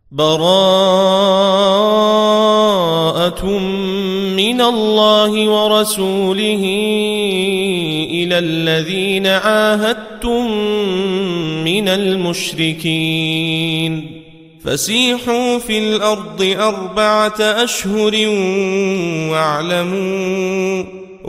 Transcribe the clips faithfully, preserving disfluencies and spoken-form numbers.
براءة من الله ورسوله إلى الذين عاهدتم من المشركين فسيحوا في الأرض أربعة أشهر واعلموا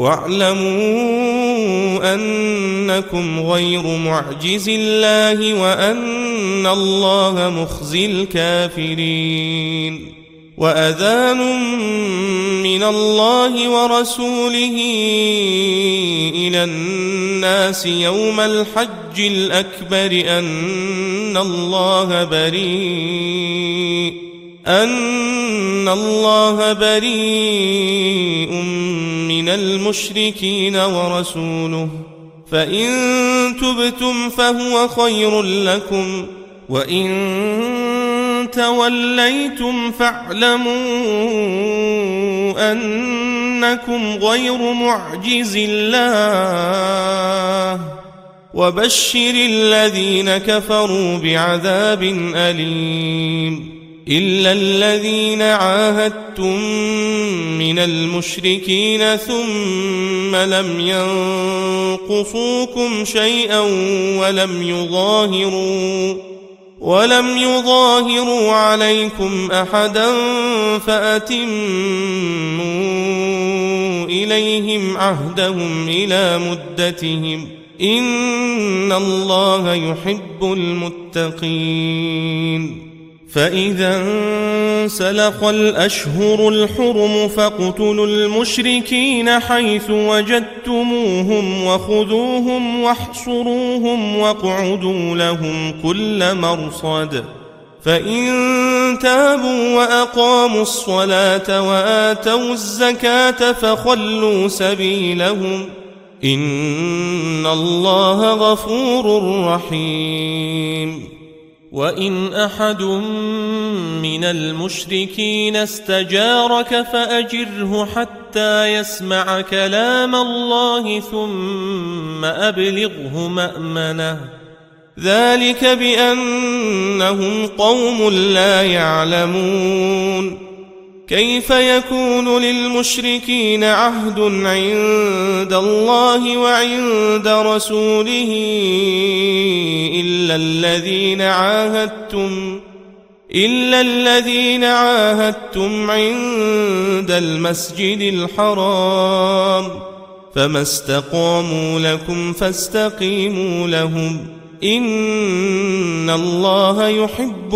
واعلموا أنكم غير معجز الله وأن الله مخزي الكافرين وأذان من الله ورسوله إلى الناس يوم الحج الأكبر أن الله بريء أن الله بريء من المشركين ورسوله فإن تبتم فهو خير لكم وإن توليتم فاعلموا أنكم غير معجز الله وبشر الذين كفروا بعذاب أليم إلا الذين عاهدتم من المشركين ثم لم ينقصوكم شيئا ولم يظاهروا ولم يظاهروا عليكم أحدا فأتموا إليهم عهدهم إلى مدتهم إن الله يحب المتقين فإذا انسلخ الأشهر الحرم فاقتلوا المشركين حيث وجدتموهم وخذوهم واحصروهم واقعدوا لهم كل مرصد فإن تابوا وأقاموا الصلاة وآتوا الزكاة فخلوا سبيلهم إن الله غفور رحيم وإن أحد من المشركين استجارك فأجره حتى يسمع كلام الله ثم أبلغه مأمنه ذلك بأنهم قوم لا يعلمون كيف يكون للمشركين عهد عند الله وعند رسوله إلا الذين عاهدتم إلا الذين عاهدتم عند المسجد الحرام فما استقاموا لكم فاستقيموا لهم إن الله يحب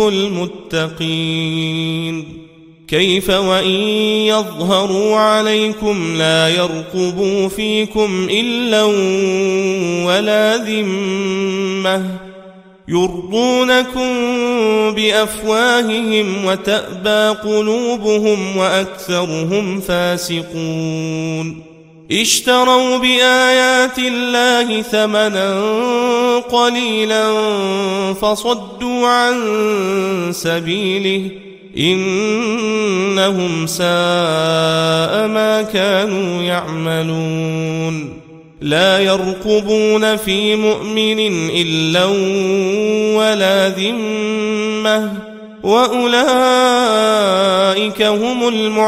المتقين كيف وإن يظهروا عليكم لا يرقبوا فيكم إلا ولا ذمة يرضونكم بأفواههم وتأبى قلوبهم وأكثرهم فاسقون اشتروا بآيات الله ثمنا قليلا فصدوا عن سبيله إنهم ساء ما كانوا يعملون لا يرقبون في مؤمن إلا ولا ذمة وأولئك هم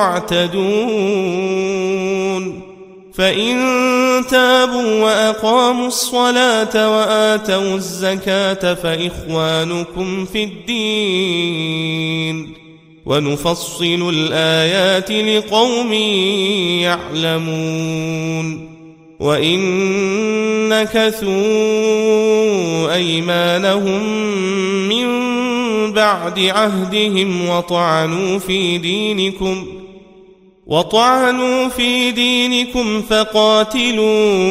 المعتدون فإن تابوا وأقاموا الصلاة وآتوا الزكاة فإخوانكم في الدين ونفصل الآيات لقوم يعلمون وإن نكثوا أيمانهم من بعد عهدهم وطعنوا في دينكم وطعنوا في دينكم فقاتلوا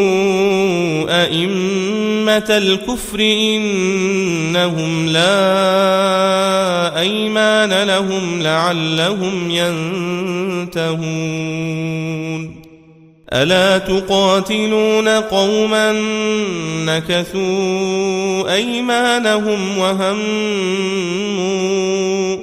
أئمة الكفر إنهم لا أيمان لهم لعلهم ينتهون ألا تقاتلون قوما نكثوا أيمانهم وهموا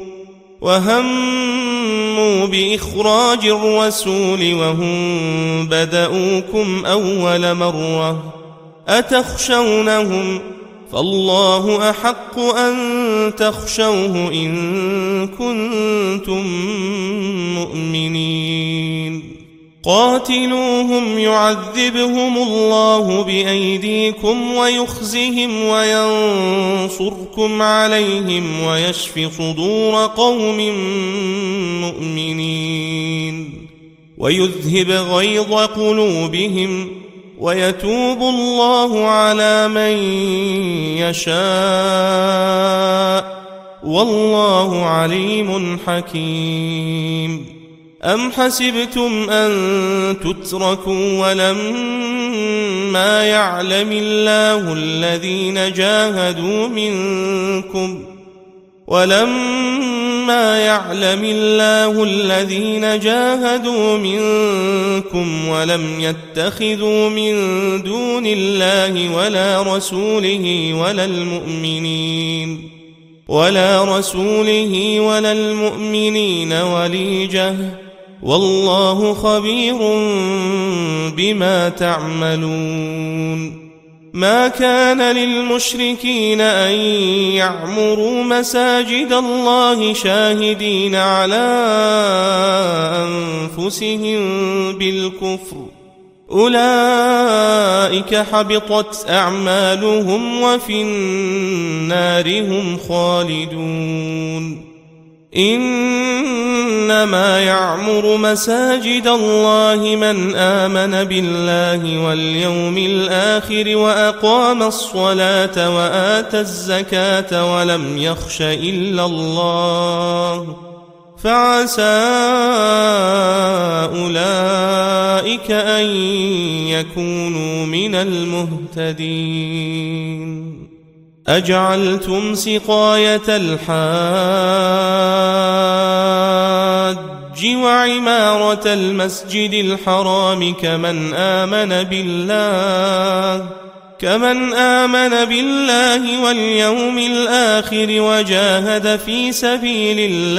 وهموا بإخراج الرسول وهم بدؤوكم أول مرة أتخشونهم فالله أحق أن تخشوه إن كنتم مؤمنين قاتلوهم يعذبهم الله بأيديكم ويخزهم وينصركم عليهم ويشف صدور قوم مؤمنين ويذهب غيظ قلوبهم ويتوب الله على من يشاء والله عليم حكيم أم حسبتم أن تتركوا ولما يعلم الله الذين جاهدوا منكم ولما يعلم الله الذين جاهدوا منكم ولم يتخذوا من دون الله ولا رسوله ولا المؤمنين ولا رسوله ولا المؤمنين وليجة والله خبير بما تعملون ما كان للمشركين أن يعمروا مساجد الله شاهدين على أنفسهم بالكفر أولئك حبطت أعمالهم وفي النار هم خالدون إنما يعمر مساجد الله من آمن بالله واليوم الآخر وأقام الصلاة وآتى الزكاة ولم يخش إلا الله فعسى أولئك أن يكونوا من المهتدين أجعلتم سقاية الحاج وعمارة المسجد الحرام كمن آمن بالله كمن آمن بالله واليوم الآخر وجاهد في سبيل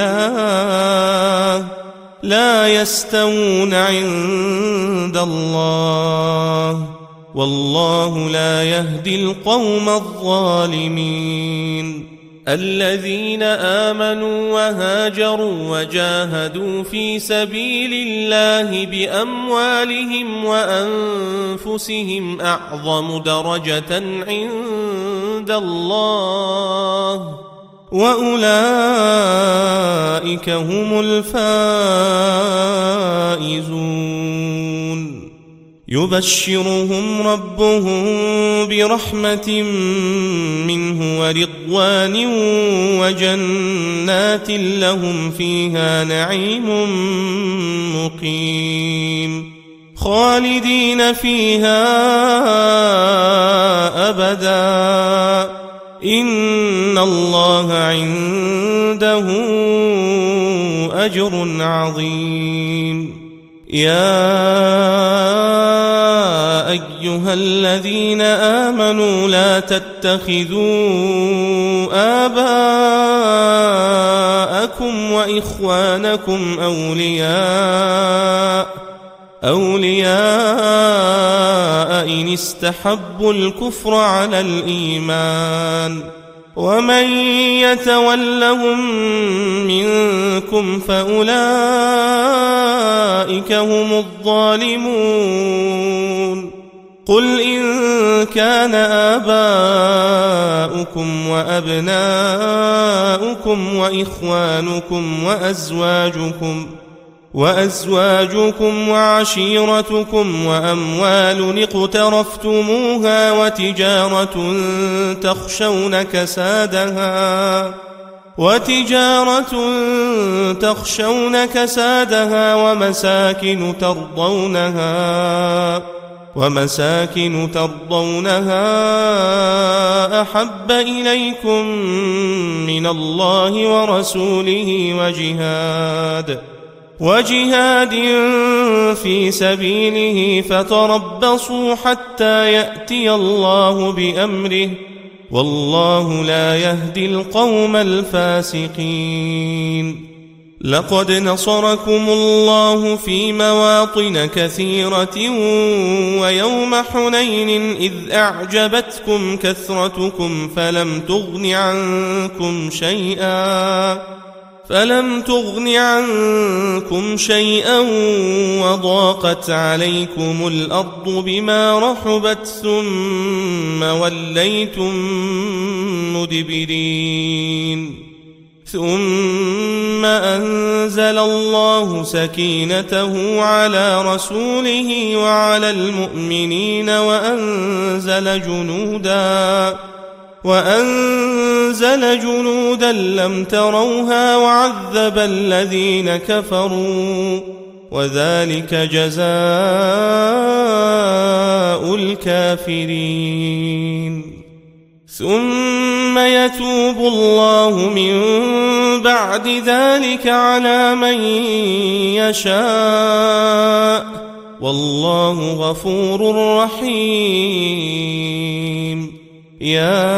الله لا يستوون عند الله والله لا يهدي القوم الظالمين الذين آمنوا وهاجروا وجاهدوا في سبيل الله بأموالهم وأنفسهم أعظم درجة عند الله وأولئك هم الفائزون يبشرهم ربهم برحمة منه ورضوان وجنات لهم فيها نعيم مقيم خالدين فيها أبدا إن الله عنده أجر عظيم يا أيها الذين آمنوا لا تتخذوا آباءكم وإخوانكم أولياء أولياء إن استحبوا الكفر على الإيمان ومن يتولهم منكم فأولئك هم الظالمون قل إن كان آباؤكم وأبناؤكم وإخوانكم وأزواجكم وأزواجكم وعشيرتكم وأموال اقترفتموها وتجارة تخشون كسادها وتجارة تخشون كسادها ومساكن ترضونها ومساكن ترضونها أحب إليكم من الله ورسوله وجهاد وجهاد في سبيله فتربصوا حتى يأتي الله بأمره والله لا يهدي القوم الفاسقين لقد نصركم الله في مواطن كثيرة ويوم حنين إذ أعجبتكم كثرتكم فلم تغن عنكم شيئا فلم تغن عنكم شيئا وضاقت عليكم الأرض بما رحبت ثم وليتم مدبرين ثم أنزل الله سكينته على رسوله وعلى المؤمنين وأنزل جنودا وأنزل جنودا لم تروها وعذب الذين كفروا وذلك جزاء الكافرين ثم يتوب الله من بعد ذلك على من يشاء والله غفور رحيم يا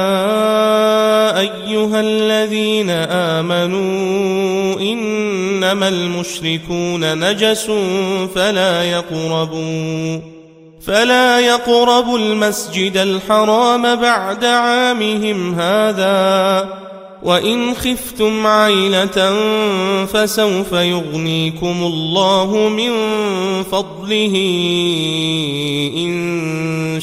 أيها الذين آمنوا إنما المشركون نجس فلا يقربوا فلا يقربوا المسجد الحرام بعد عامهم هذا وإن خفتم عيلة فسوف يغنيكم الله من فضله إن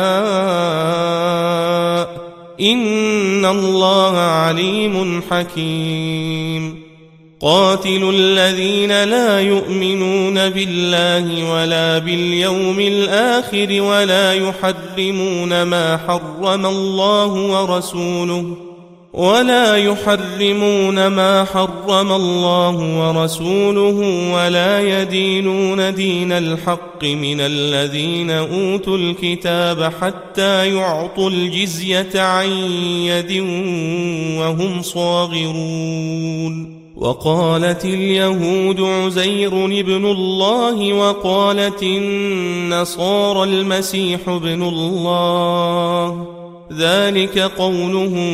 شاء إن الله عليم حكيم قاتلوا الذين لا يؤمنون بالله ولا باليوم الآخر ولا يحرمون ما حرم الله ورسوله ولا يحرمون ما حرم الله ورسوله ولا يدينون دين الحق من الذين أوتوا الكتاب حتى يعطوا الجزية عن يد وهم صاغرون وقالت اليهود عزير ابن الله وقالت النصارى المسيح ابن الله ذلك قولهم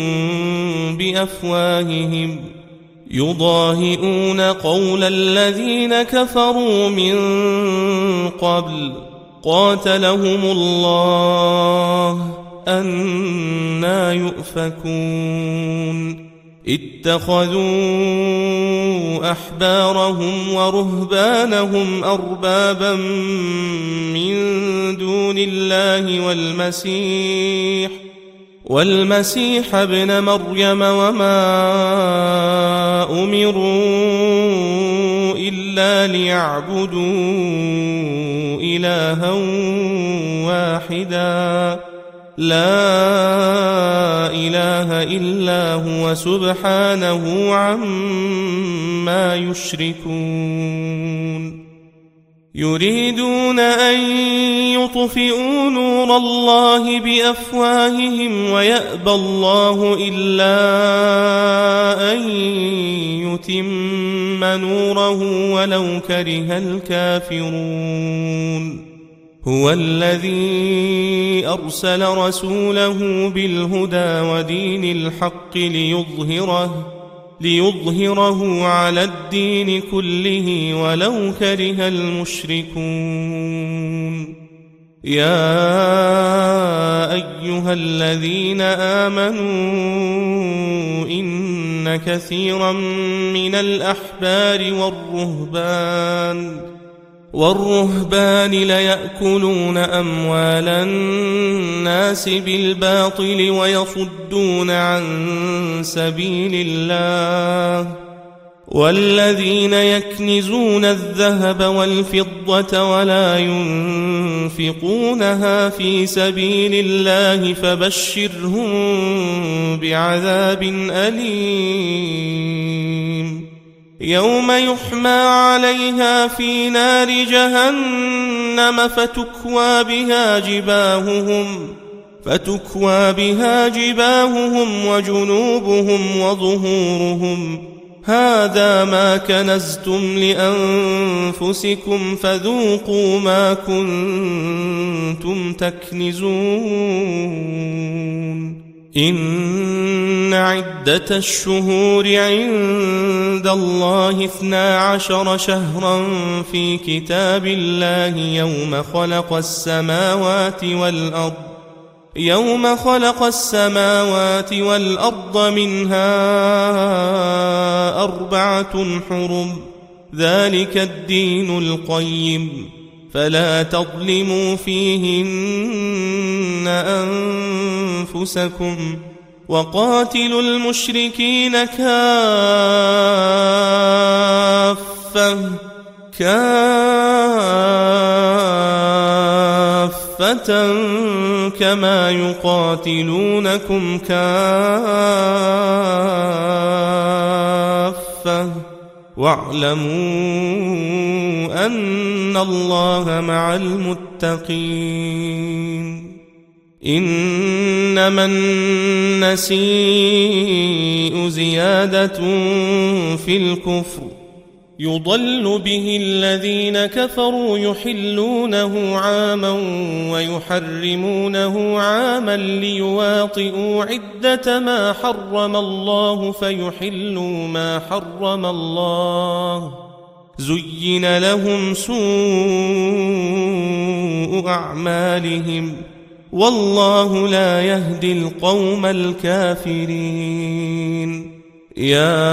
بأفواههم يضاهئون قول الذين كفروا من قبل قاتلهم الله أنى يؤفكون اتخذوا أحبارهم ورهبانهم أربابا من دون الله والمسيح والمسيح ابن مريم وما أمروا إلا ليعبدوا إلها واحدا لا إله إلا هو سبحانه عما يشركون يريدون أن يطفئوا نور الله بأفواههم ويأبى الله إلا أن يتم نوره ولو كره الكافرون هو الذي أرسل رسوله بالهدى ودين الحق ليظهره ليظهره على الدين كله ولو كره المشركون يا أيها الذين آمنوا إن كثيرا من الأحبار والرهبان والرهبان ليأكلون أموال الناس بالباطل ويصدون عن سبيل الله والذين يكنزون الذهب والفضة ولا ينفقونها في سبيل الله فبشرهم بعذاب أليم يوم يحمى عليها في نار جهنم فتكوى بها جباههم فتكوى بها جباههم وجنوبهم وظهورهم هذا ما كنزتم لأنفسكم فذوقوا ما كنتم تكنزون إن عدة الشهور عند الله اثنا عشر شهرا في كتاب الله يوم خلق السماوات والأرض يوم خلق السماوات والأرض منها أربعة حرم ذلك الدين القيم فلا تظلموا فيهن أنفسكم وقاتلوا المشركين كافة كافة كما يقاتلونكم كافة واعلموا أن الله مع المتقين إنما النسيء زيادة في الكفر يضل به الذين كفروا يحلونه عاما ويحرمونه عاما ليواطئوا عدة ما حرم الله فيحلوا ما حرم الله زين لهم سوء أعمالهم والله لا يهدي القوم الكافرين يا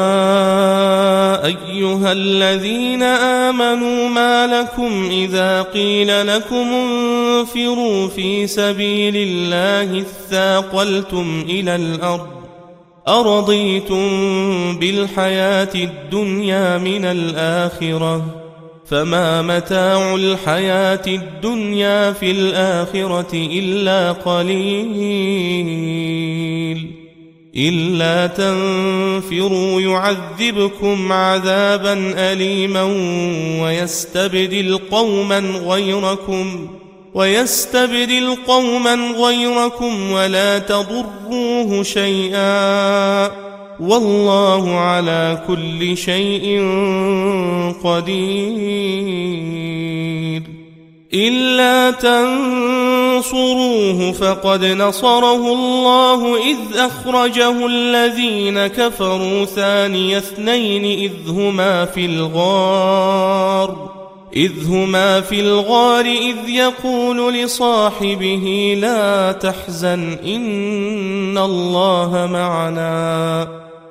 أيها الذين آمنوا ما لكم إذا قيل لكم انفروا في سبيل الله اثاقلتم إلى الأرض أرضيتم بالحياة الدنيا من الآخرة فما متاع الحياة الدنيا في الآخرة إلا قليل إلا تنفروا يعذبكم عذابا أليما ويستبدل قوما غيركم ويستبدل قوما غيركم ولا تضروه شيئا والله على كل شيء قدير إلا تنصروه فقد نصره الله إذ أخرجه الذين كفروا ثاني اثنين إذ هما في الغار إذ هما في الغار إذ يقول لصاحبه لا تحزن إن الله معنا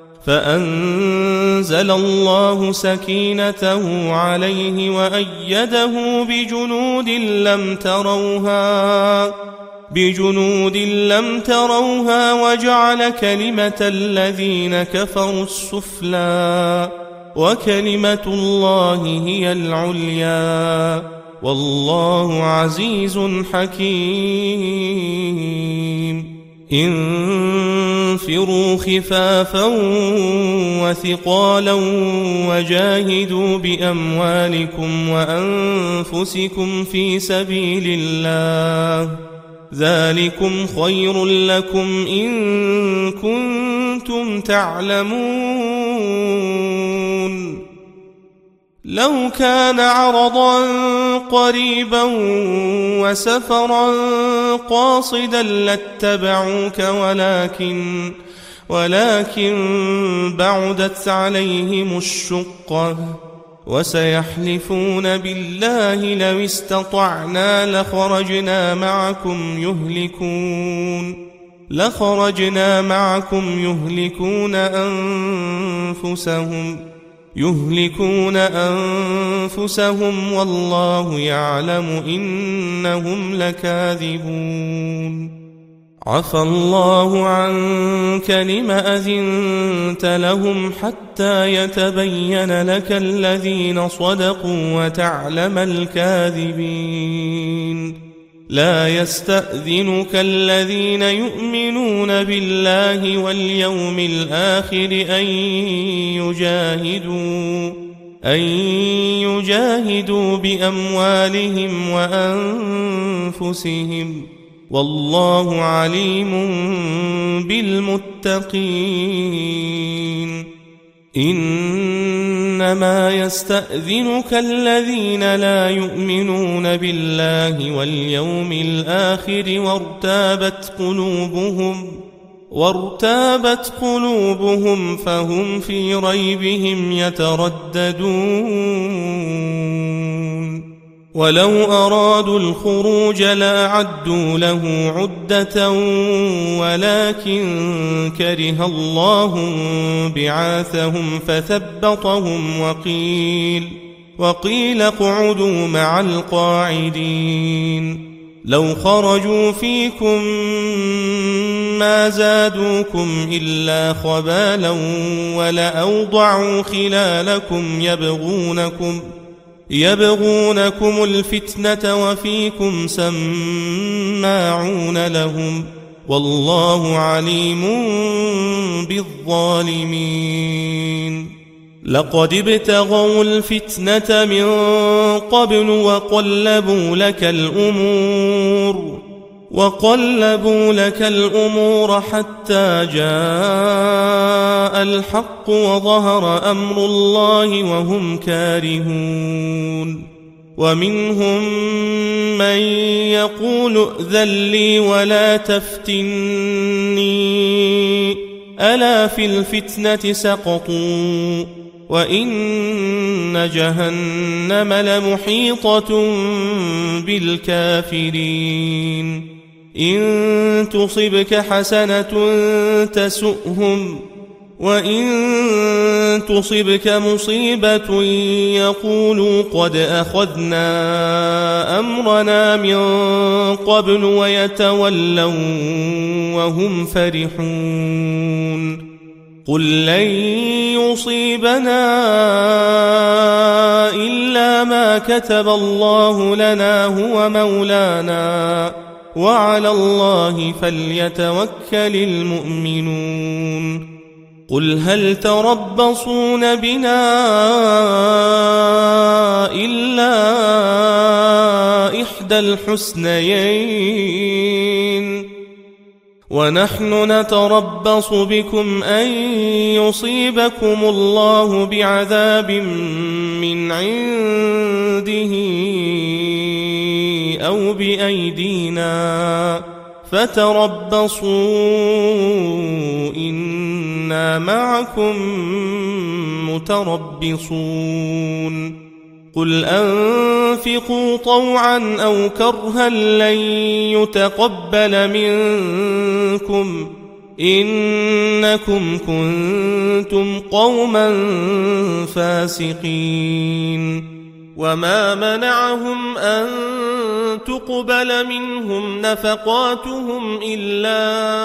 فأنزل الله سكينته عليه وأيده بجنود لم تروها بجنود لم تروها وجعل كلمة الذين كفروا السفلى وكلمة الله هي العليا والله عزيز حكيم انفروا خفافا وثقالا وجاهدوا بأموالكم وأنفسكم في سبيل الله ذلكم خير لكم إن كنتم تعلمون لو كان عرضا قريبا وسفرا قاصدا لاتبعوك ولكن ولكن بعدت عليهم الشقة وسيحلفون بالله لو استطعنا لخرجنا معكم يهلكون لخرجنا معكم يهلكون أنفسهم يهلكون أنفسهم والله يعلم إنهم لكاذبون عفى الله عنك لم أذنت لهم حتى يتبين لك الذين صدقوا وتعلم الكاذبين لا يستأذنك الذين يؤمنون بالله واليوم الآخر أن يجاهدوا أن يجاهدوا بأموالهم وأنفسهم والله عليم بالمتقين إنما يستأذنك الذين لا يؤمنون بالله واليوم الآخر وارتابت قلوبهم وارتابت قلوبهم فهم في ريبهم يترددون ولو أرادوا الخروج لأعدوا له عدة ولكن كره الله بعاثهم فثبطهم وقيل وقيل اقعدوا مع القاعدين لو خرجوا فيكم ما زادوكم إلا خبالا ولأوضعوا خلالكم يبغونكم يبغونكم الفتنة وفيكم سماعون لهم والله عليم بالظالمين لقد ابتغوا الفتنة من قبل وقلبوا لك الأمور وقلبوا لك الأمور حتى جاء الحق وظهر أمر الله وهم كارهون ومنهم من يقول ائذن لي ولا تفتني ألا في الفتنة سقطوا وإن جهنم لمحيطة بالكافرين إن تصبك حسنة تسؤهم وإن تصبك مصيبة يقولوا قد أخذنا أمرنا من قبل ويتولوا وهم فرحون قل لن يصيبنا إلا ما كتب الله لنا هو مولانا وعلى الله فليتوكل المؤمنون قل هل تربصون بنا إلا إحدى الحسنيين ونحن نتربص بكم أن يصيبكم الله بعذاب من عنده أو بأيدينا فتربصوا إنا معكم متربصون قل أنفقوا طوعا أو كرها لن يتقبل منكم إنكم كنتم قوما فاسقين وما منعهم أن تقبل منهم نفقاتهم إلا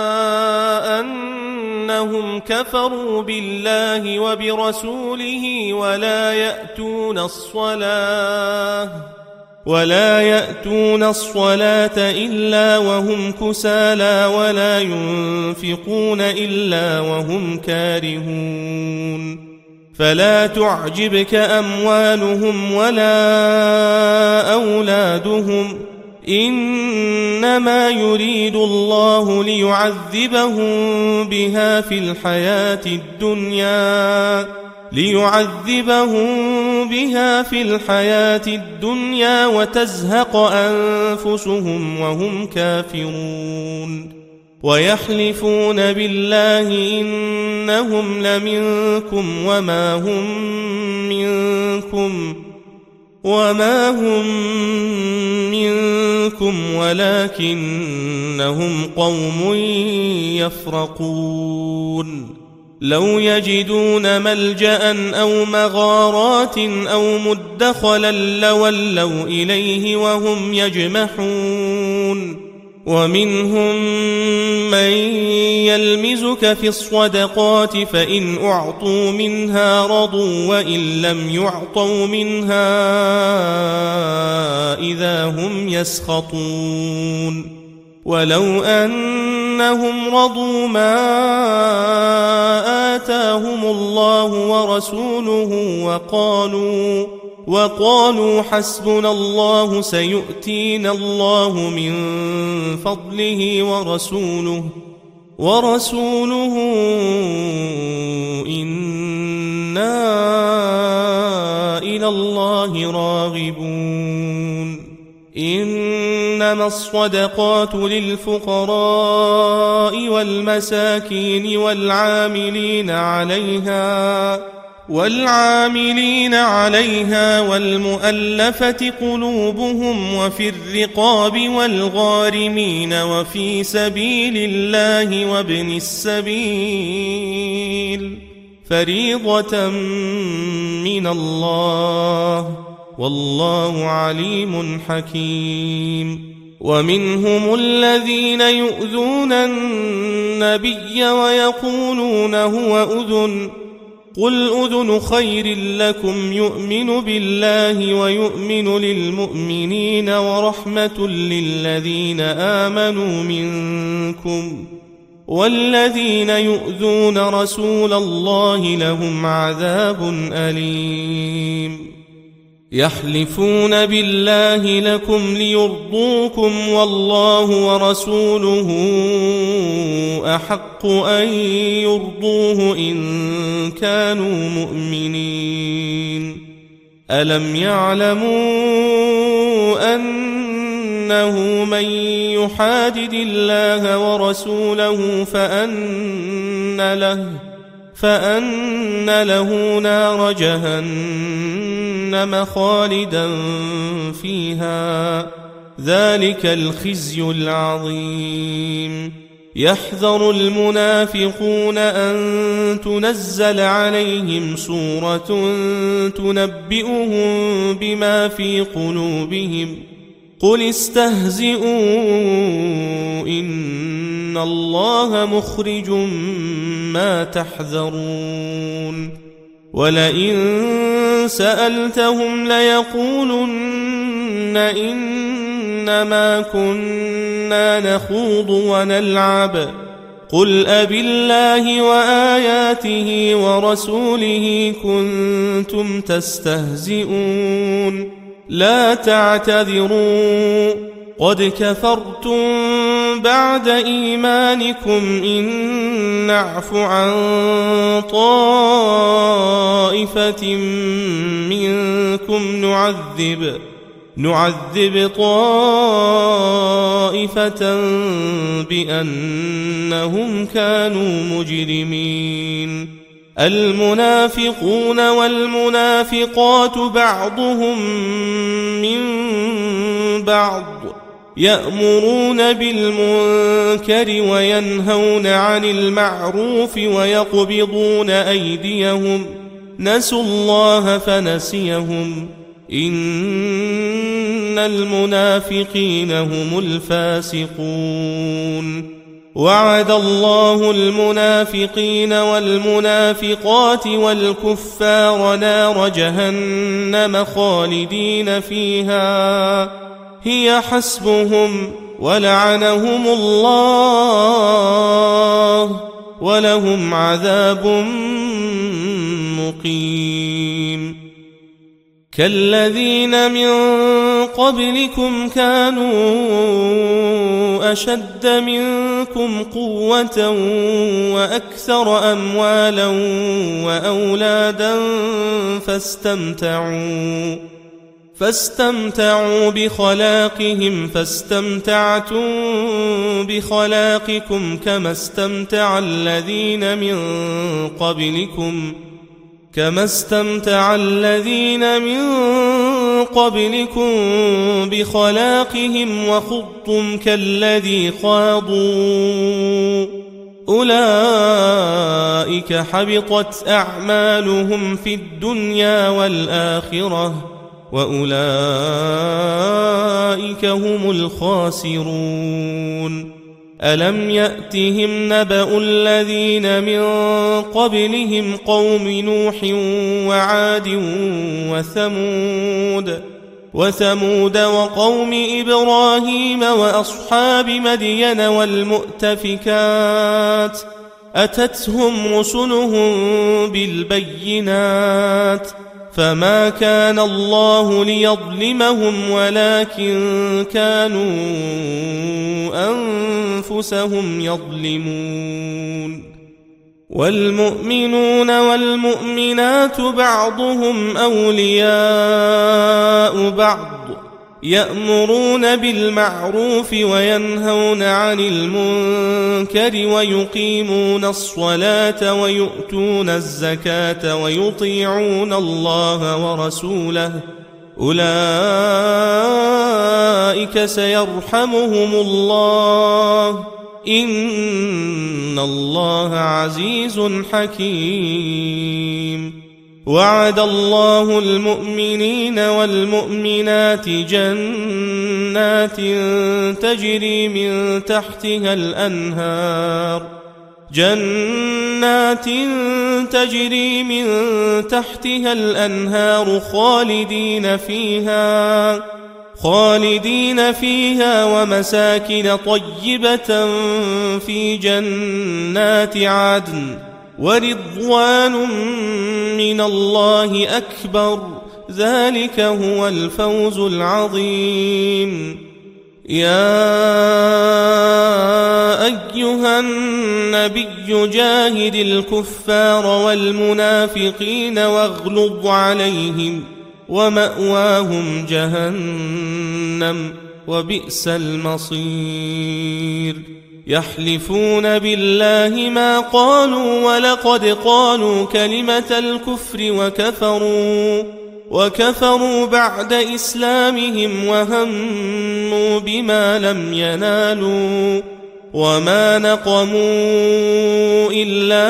أنهم كفروا بالله وبرسوله ولا يأتون الصلاة ولا يأتون الصلاة إلا وهم كسالى ولا ينفقون إلا وهم كارهون فلا تعجبك أموالهم ولا أولادهم إنما يريد الله ليعذبهم بها في الحياة الدنيا ليعذبهم بها في الحياة الدنيا وتزهق أنفسهم وهم كافرون ويحلفون بالله إنهم لمنكم وما هم منكم وما هم منكم ولكنهم قوم يفرقون لو يجدون ملجأ أو مغارات أو مدخلا لولوا إليه وهم يجمحون ومنهم من يلمزك في الصدقات فإن أعطوا منها رضوا وإن لم يعطوا منها إذا هم يسخطون ولو أنهم رضوا ما آتاهم الله ورسوله وقالوا وقالوا حسبنا الله سيؤتينا الله من فضله ورسوله ورسوله إنا إلى الله راغبون إن إنما الصدقات للفقراء والمساكين والعاملين عليها والعاملين عليها والمؤلفة قلوبهم وفي الرقاب والغارمين وفي سبيل الله وابن السبيل فريضة من الله والله عليم حكيم. ومنهم الذين يؤذون النبي ويقولون هو أذن قل أذن خير لكم يؤمن بالله ويؤمن للمؤمنين ورحمة للذين آمنوا منكم والذين يؤذون رسول الله لهم عذاب أليم. يحلفون بالله لكم ليرضوكم والله ورسوله أحق أن يرضوه إن كانوا مؤمنين. ألم يعلموا أنه من يحادد الله ورسوله فأن له فأن له نار جهنم خالدا فيها ذلك الخزي العظيم. يحذر المنافقون أن تنزل عليهم سورة تنبئهم بما في قلوبهم قل استهزئوا إن الله مخرج ما تحذرون. ولئن سألتهم ليقولن إنما كنا نخوض ونلعب قل أبالله وآياته ورسوله كنتم تستهزئون لا تعتذروا قد كفرتم بعد إيمانكم إن نعف عن طائفة منكم نعذب نعذب طائفة بأنهم كانوا مجرمين. المنافقون والمنافقات بعضهم من بعض يأمرون بالمنكر وينهون عن المعروف ويقبضون أيديهم نسوا الله فنسيهم إن المنافقين هم الفاسقون. وعد الله المنافقين والمنافقات والكفار نار جهنم خالدين فيها هي حسبهم ولعنهم الله ولهم عذاب مقيم. كالذين من قبلكم كانوا أشد منكم قوة وأكثر أموالا وأولادا فاستمتعوا فاستمتعوا بخلاقهم فاستمتعتم بخلاقكم كما استمتع الذين من قبلكم كما استمتع الذين من قبلكم بخلاقهم وخضتم كالذي خاضوا أولئك حبطت أعمالهم في الدنيا والآخرة وأولئك هم الخاسرون. ألم يأتهم نبأ الذين من قبلهم قوم نوح وعاد وثمود وثمود وقوم إبراهيم وأصحاب مدين والمؤتفكات أتتهم رسلهم بالبينات فما كان الله ليظلمهم ولكن كانوا أنفسهم يظلمون. والمؤمنون والمؤمنات بعضهم أولياء بعض يأمرون بالمعروف وينهون عن المنكر ويقيمون الصلاة ويؤتون الزكاة ويطيعون الله ورسوله أولئك سيرحمهم الله إن الله عزيز حكيم. وعد الله المؤمنين والمؤمنات جنات تجري من تحتها الأنهار جنات تجري من تحتها الأنهار خالدين فيها خالدين فيها ومساكن طيبة في جنات عدن ورضوان من الله أكبر ذلك هو الفوز العظيم. يا أيها النبي جاهد الكفار والمنافقين واغلظ عليهم ومأواهم جهنم وبئس المصير. يحلفون بالله ما قالوا ولقد قالوا كلمة الكفر وكفروا وكفروا بعد إسلامهم وهموا بما لم ينالوا وما نقموا إلا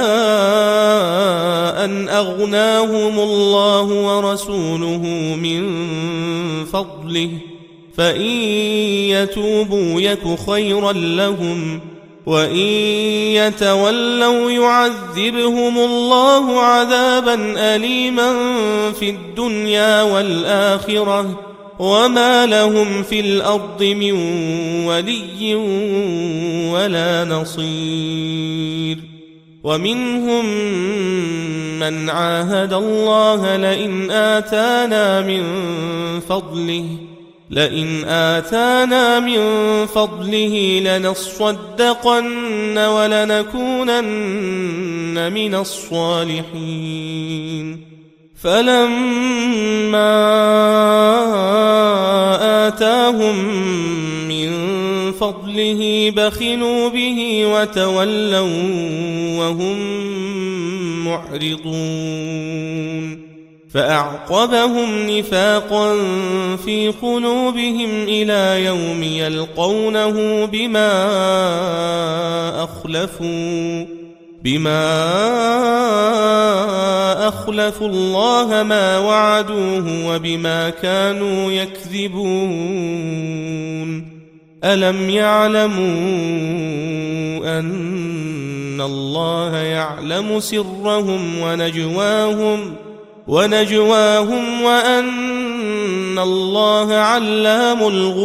أن أغناهم الله ورسوله من فضله فإن يتوبوا يك خيرا لهم وإن يتولوا يعذبهم الله عذابا أليما في الدنيا والآخرة وما لهم في الأرض من ولي ولا نصير. ومنهم من عاهد الله لئن آتانا من فضله لئن آتانا من فضله لنصدقن ولنكونن من الصالحين. فلما آتاهم من فضله بخلوا به وتولوا وهم معرضون فأعقبهم نفاقا في قلوبهم إلى يوم يلقونه بما أخلفوا بما أخلفوا الله ما وعدوه وبما كانوا يكذبون. ألم يعلموا أن الله يعلم سرهم ونجواهم ونجواهم وأن الله علام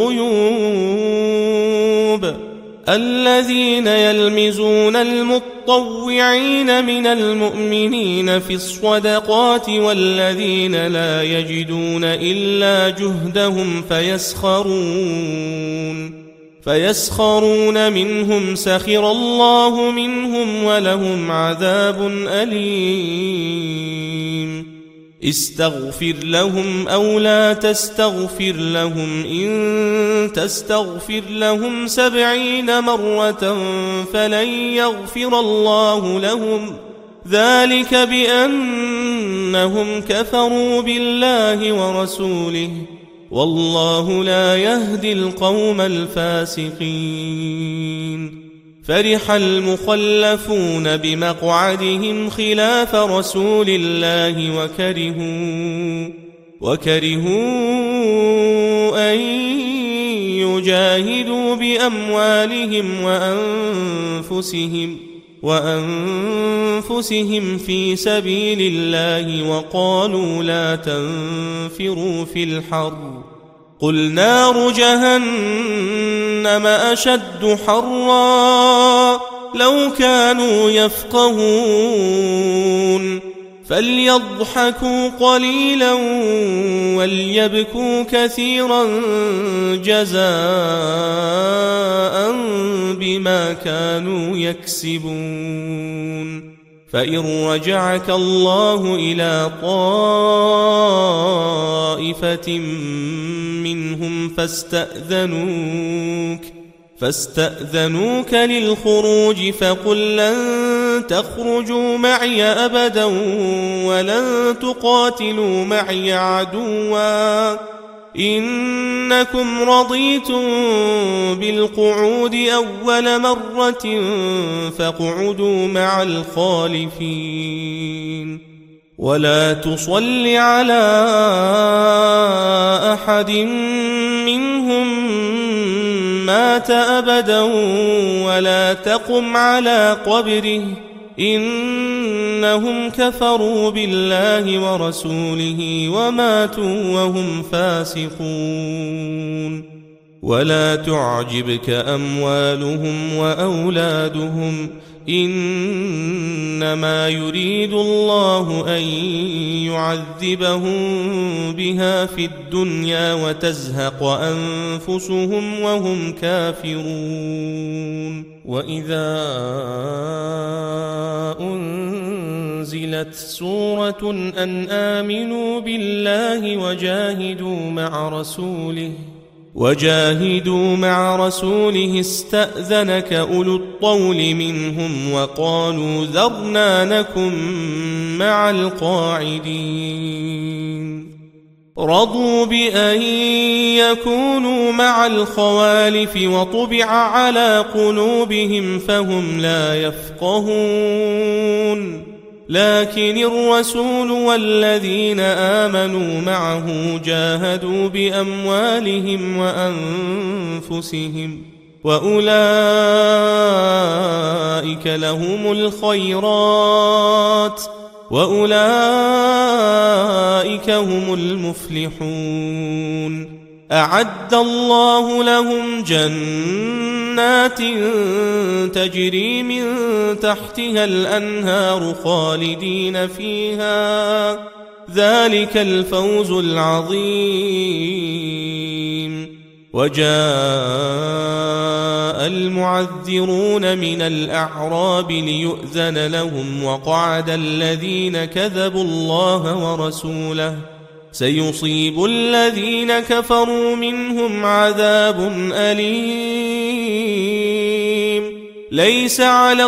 الغيوب. الذين يلمزون المطوعين من المؤمنين في الصدقات والذين لا يجدون إلا جهدهم فيسخرون فيسخرون منهم سخر الله منهم ولهم عذاب أليم. استغفر لهم أو لا تستغفر لهم إن تستغفر لهم سبعين مرة فلن يغفر الله لهم ذلك بأنهم كفروا بالله ورسوله والله لا يهدي القوم الفاسقين. فرح المخلفون بمقعدهم خلاف رسول الله وكرهوا وكرهوا أن يجاهدوا بأموالهم وأنفسهم وأنفسهم في سبيل الله وقالوا لا تنفروا في الحر قل نار جهنم أشد حرا لو كانوا يفقهون فليضحكوا قليلا وليبكوا كثيرا جزاء بما كانوا يكسبون. فإن رجعك الله إلى طائفة منهم فاستأذنوك فاستأذنوك للخروج فقل لن تخرجوا معي أبدا ولن تقاتلوا معي عدوا إنكم رضيتم بالقعود أول مرة فاقعدوا مع الخالفين ولا تصل على أحد منهم مات أبدا ولا تقم على قبره إنهم كفروا بالله ورسوله وماتوا وهم فاسقون ولا تعجبك أموالهم وأولادهم إنما يريد الله أن يعذبهم بها في الدنيا وتزهق أنفسهم وهم كافرون وإذا أنزلت سورة أن آمنوا بالله وجاهدوا مع رسوله وجاهدوا مع رسوله استأذنك أولو الطول منهم وقالوا ذرنا نكن مع القاعدين رضوا بأن يكونوا مع الخوالف وطبع على قلوبهم فهم لا يفقهون لكن الرسول والذين آمنوا معه جاهدوا بأموالهم وأنفسهم وأولئك لهم الخيرات وأولئك هم المفلحون أعد الله لهم جنات تجري من تحتها الأنهار خالدين فيها ذلك الفوز العظيم وجاء المعذرون من الأعراب ليؤذن لهم وقعد الذين كذبوا الله ورسوله سيصيب الذين كفروا منهم عذاب أليم ليس على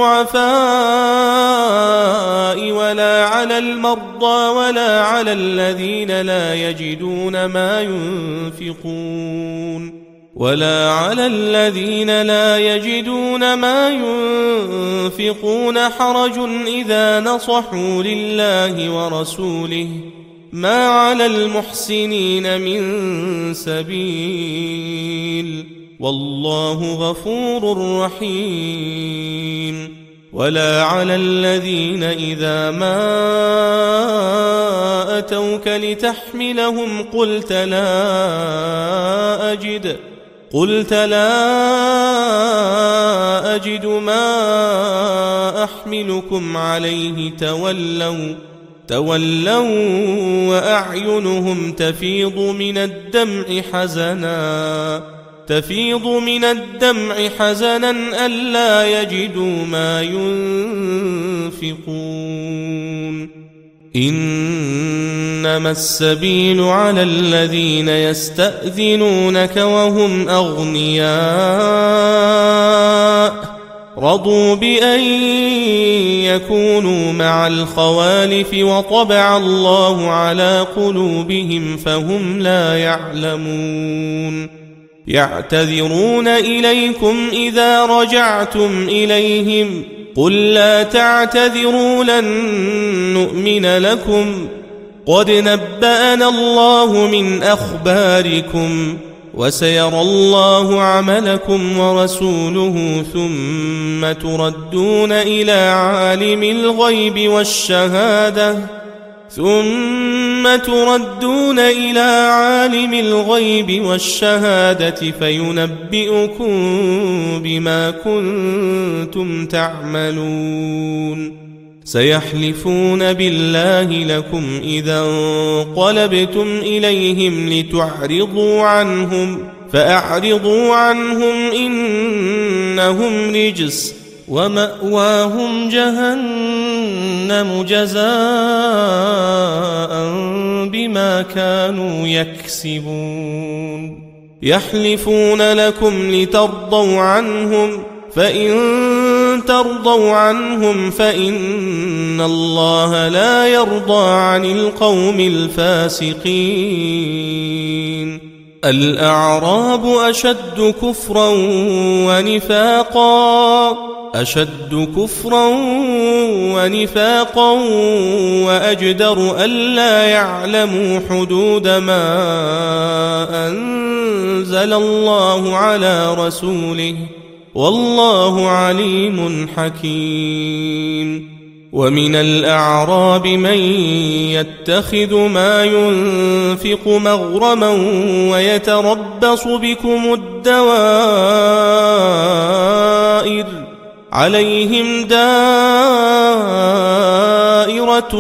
الضعفاء ولا على المرضى ولا على الذين لا يجدون ما ينفقون ولا على الذين لا يجدون ما ينفقون حرج إذا نصحوا لله ورسوله ما على المحسنين من سبيل والله غفور رحيم ولا على الذين إذا ما أتوك لتحملهم قلت لا أجد قلت لا أجد ما أحملكم عليه تولوا تولوا وأعينهم تفيض من الدمع حزنا تفيض من الدمع حزنا ألا يجدوا ما ينفقون إنما السبيل على الذين يستأذنونك وهم أغنياء رضوا بأن يكونوا مع الخوالف وطبع الله على قلوبهم فهم لا يعلمون يعتذرون إليكم إذا رجعتم إليهم قل لا تعتذروا لن نؤمن لكم قد نبأنا الله من أخباركم وسيرى الله عملكم ورسوله ثم تردون إلى عالم الغيب والشهادة ثم تردون إلى عالم الغيب والشهادة فينبئكم بما كنتم تعملون سيحلفون بالله لكم إذا انقلبتم إليهم لتعرضوا عنهم فأعرضوا عنهم إنهم رجس ومأواهم جهنم جزاء بما كانوا يكسبون يحلفون لكم لترضوا عنهم فإن ترضوا عنهم فإن الله لا يرضى عن القوم الفاسقين الأعراب أشد كفرا ونفاقا أشد كفرا ونفاقا وأجدر ألا يعلموا حدود ما أنزل الله على رسوله والله عليم حكيم ومن الأعراب من يتخذ ما ينفق مغرما ويتربص بكم الدوائر عليهم دائرة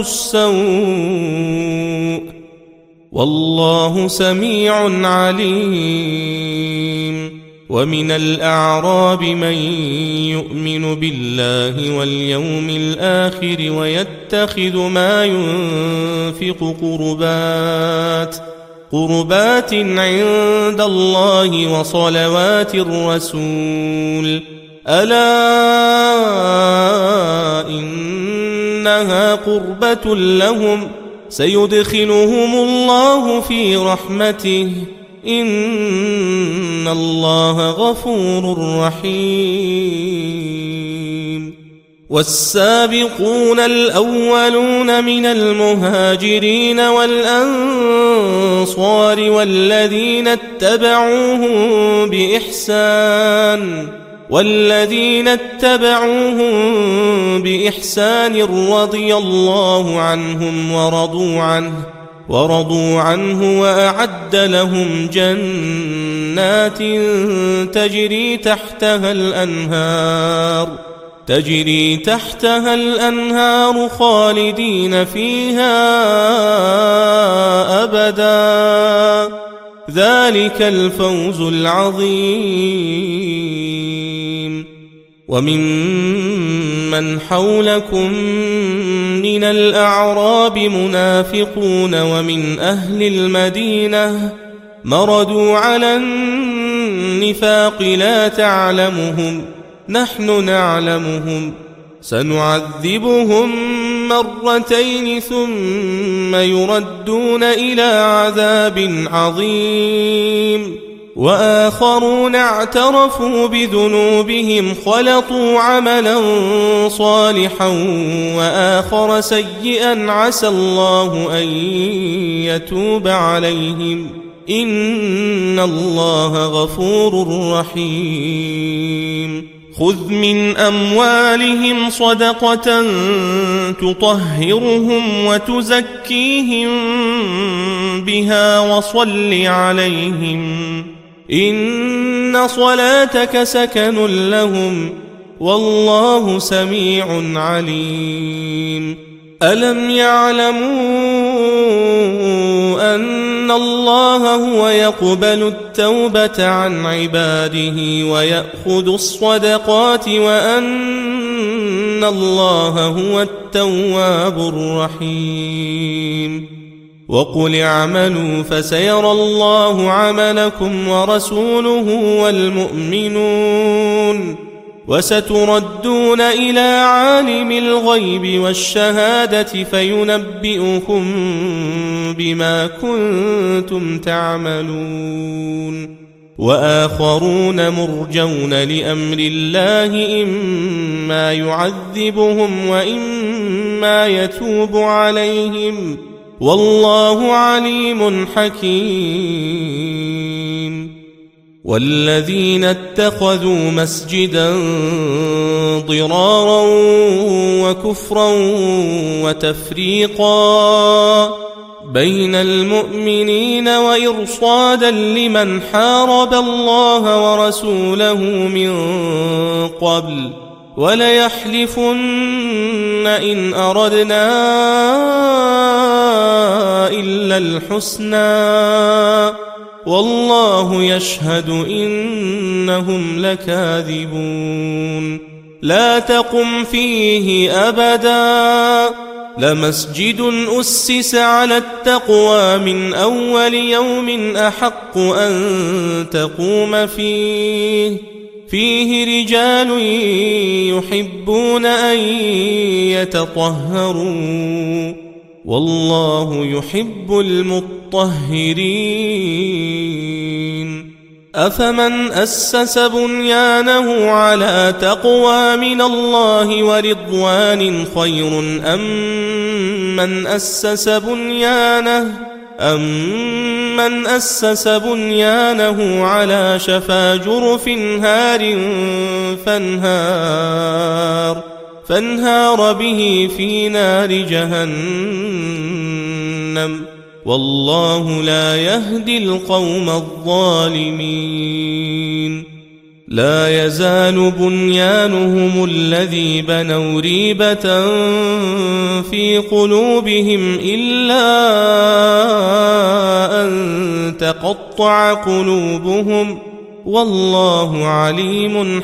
السوء والله سميع عليم ومن الأعراب من يؤمن بالله واليوم الآخر ويتخذ ما ينفق قربات قربات عند الله وصلوات الرسول ألا إنها قربة لهم سيدخلهم الله في رحمته إن الله غفور رحيم والسابقون الأولون من المهاجرين والأنصار والذين اتبعوهم بإحسان والذين اتبعوهم بإحسان رضي الله عنهم ورضوا عنه ورضوا عنه وأعد لهم جنات تجري تحتها الأنهار تجري تحتها الأنهار خالدين فيها أبدا ذلك الفوز العظيم وممن حولكم من الأعراب منافقون ومن أهل المدينة مردوا على النفاق لا تعلمهم نحن نعلمهم سنعذبهم مرتين ثم يردون إلى عذاب عظيم وآخرون اعترفوا بذنوبهم خلطوا عملا صالحا وآخر سيئا عسى الله أن يتوب عليهم إن الله غفور رحيم خذ من أموالهم صدقة تطهرهم وتزكيهم بها وصل عليهم إن صلاتك سكن لهم والله سميع عليم ألم يعلموا أن الله هو يقبل التوبة عن عباده ويأخذ الصدقات وأن الله هو التواب الرحيم وقل اعملوا فسيرى الله عملكم ورسوله والمؤمنون وستردون إلى عالم الغيب والشهادة فينبئكم بما كنتم تعملون وآخرون مرجون لأمر الله إما يعذبهم وإما يتوب عليهم والله عليم حكيم والذين اتخذوا مسجدا ضرارا وكفرا وتفريقا بين المؤمنين وإرصادا لمن حارب الله ورسوله من قبل وليحلفن إن أردنا إلا الحسنى والله يشهد إنهم لكاذبون لا تقم فيه أبدا لمسجد أسس على التقوى من أول يوم أحق أن تقوم فيه فيه رجال يحبون أن يتطهروا والله يحب المطهرين أفمن أسس بنيانه على تقوى من الله ورضوان خير أم من أسس بنيانه أم من أسس بنيانه على شفا جرف هار فانهار فانهار به في نار جهنم والله لا يهدي القوم الظالمين لا يزال بنيانهم الذي بنوا ريبة في قلوبهم إلا أن تقطع قلوبهم والله عليم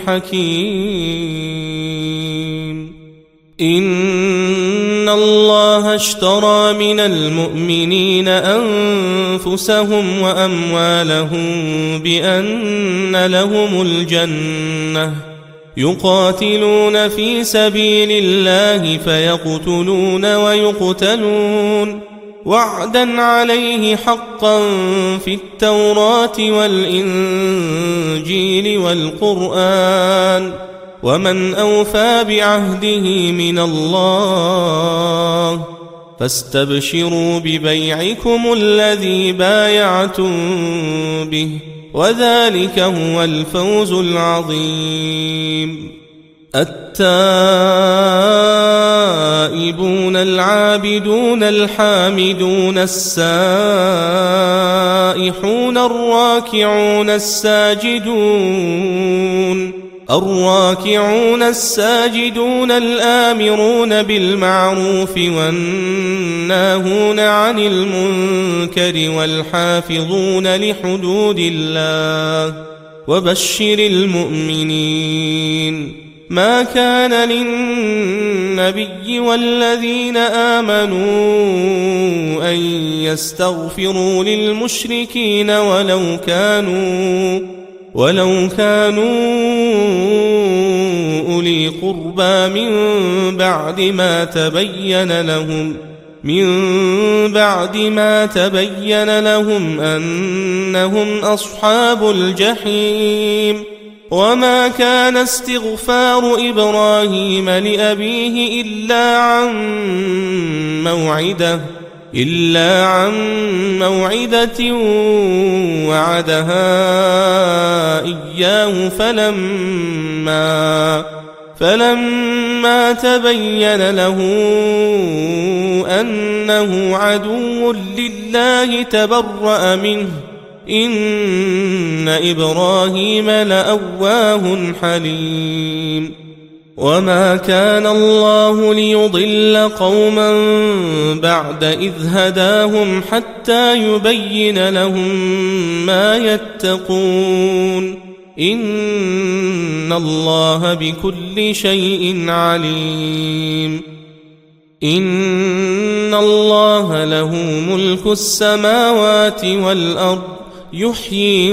حكيم إن الله اشترى من المؤمنين أنفسهم وأموالهم بأن لهم الجنة يقاتلون في سبيل الله فيقتلون ويقتلون وعدا عليه حقا في التوراة والإنجيل والقرآن ومن أوفى بعهده من الله فاستبشروا ببيعكم الذي بايعتم به وذلك هو الفوز العظيم التائبون العابدون الحامدون السائحون الراكعون الساجدون الراكعون الساجدون الآمرون بالمعروف والناهون عن المنكر والحافظون لحدود الله وبشر المؤمنين ما كان للنبي والذين آمنوا أن يستغفروا للمشركين ولو كانوا ولو كانوا أولي قربى من بعد ما تبين لهم من بعد ما تبين لهم أنهم أصحاب الجحيم وما كان استغفار إبراهيم لأبيه إلا عن موعدة إلا عن موعدة وعدها إياه فلما فلما تبين له أنه عدو لله تبرأ منه إن إبراهيم لأواه حليم وما كان الله ليضل قوما بعد إذ هداهم حتى يبين لهم ما يتقون إن الله بكل شيء عليم إن الله له ملك السماوات والأرض يحيي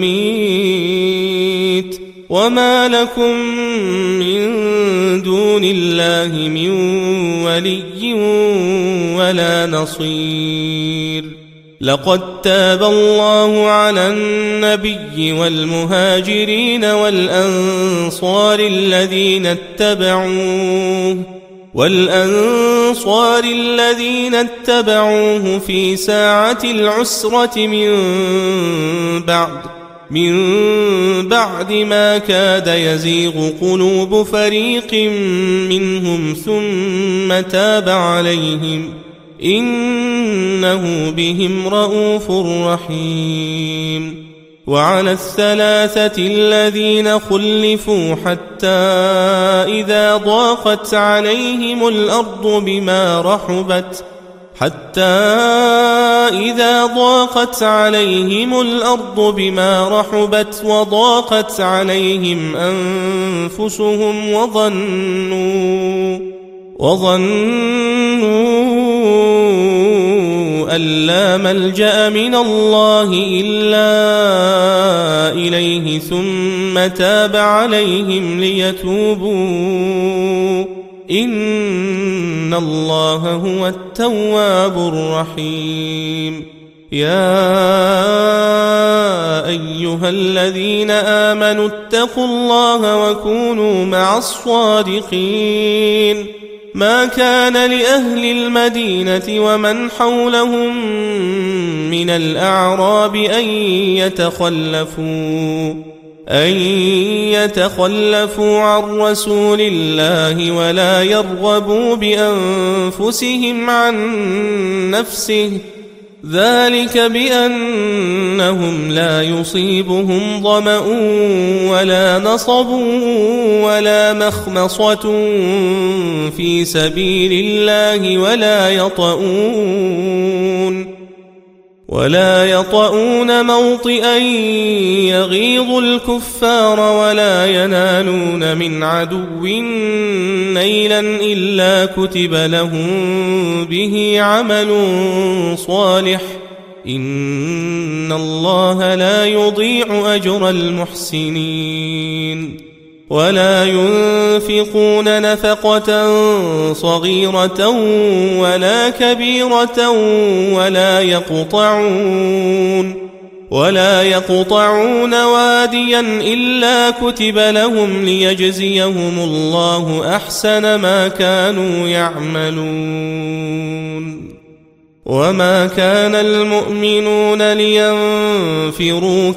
ويميت وما لكم من دون الله من ولي ولا نصير لقد تاب الله على النبي والمهاجرين والأنصار الذين اتبعوه والأنصار الذين اتبعوه في ساعة العسرة من بعد من بعد ما كاد يزيغ قلوب فريق منهم ثم تاب عليهم إنه بهم رءوف رحيم وعلى الثلاثة الذين خلفوا حتى إذا ضاقت عليهم الأرض بما رحبت حتى إذا ضاقت عليهم الأرض بما رحبت وضاقت عليهم أنفسهم وظنوا وظنوا أن لا ملجأ من الله إلا إليه ثم تاب عليهم ليتوبوا إن الله هو التواب الرحيم. يا أيها الذين آمنوا اتقوا الله وكونوا مع الصادقين. ما كان لأهل المدينة ومن حولهم من الأعراب أن يتخلفوا أن يتخلفوا عن رسول الله ولا يرغبوا بأنفسهم عن نفسه، ذلك بأنهم لا يصيبهم ظمأ ولا نصب ولا مخمصة في سبيل الله ولا يطؤون ولا يطؤون موطئا يغيظ الكفار ولا ينالون من عدو نيلا إلا كتب لهم به عمل صالح إن الله لا يضيع أجر المحسنين. ولا ينفقون نفقة صغيرة ولا كبيرة ولا يقطعون ولا يقطعون واديا إلا كتب لهم ليجزيهم الله أحسن ما كانوا يعملون. وما كان المؤمنون لينفروا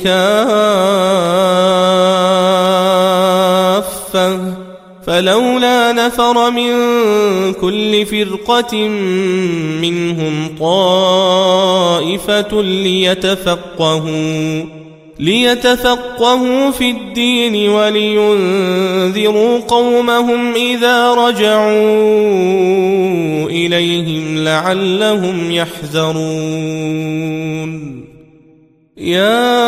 كافة فلولا نفر من كل فرقة منهم طائفة ليتفقهوا ليتفقهوا في الدين ولينذروا قومهم إذا رجعوا إليهم لعلهم يحذرون. يا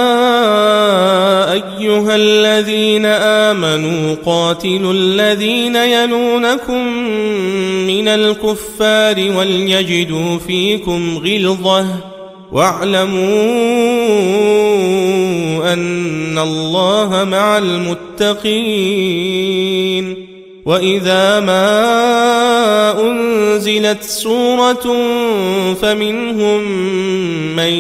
أيها الذين آمنوا قاتلوا الذين يلونكم من الكفار وليجدوا فيكم غلظة واعلموا أن الله مع المتقين. وإذا ما أنزلت سورة فمنهم من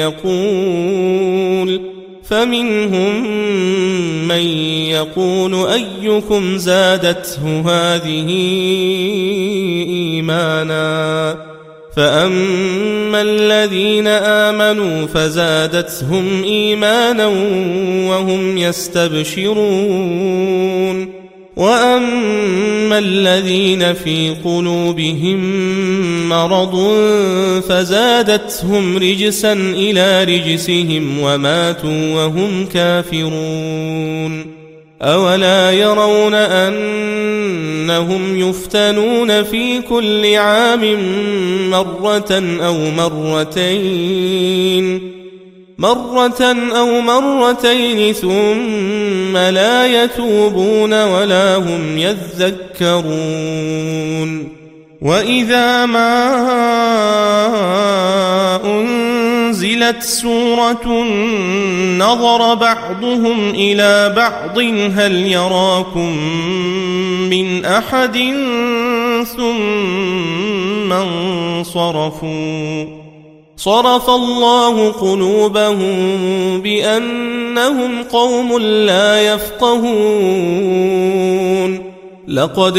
يقول فمنهم من يقول أيكم زادته هذه إيمانا فأما الذين آمنوا فزادتهم إيمانا وهم يستبشرون. وأما الذين في قلوبهم مرض فزادتهم رجسا إلى رجسهم وماتوا وهم كافرون. أولا يرون أنهم يفتنون في كل عام مرة أو مرتين مرة أو مرتين ثم لا يتوبون ولا هم يذكرون. وإذا ما أنزلت سورة نظر بعضهم إلى بعض هل يراكم من أحد ثم انصرفوا صرف الله قلوبهم بأنهم قوم لا يفقهون. لقد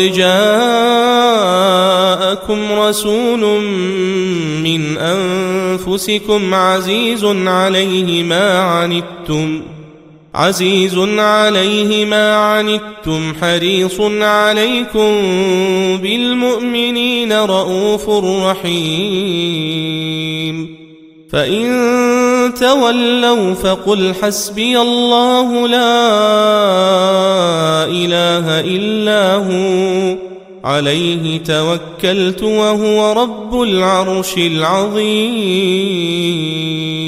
جاءكم رسول من أنفسكم عزيز عليه ما عنتم عزيز عليه ما عنتم حريص عليكم بالمؤمنين رؤوف رحيم. فإن تولوا فقل حسبي الله لا إله إلا هو عليه توكلت وهو رب العرش العظيم.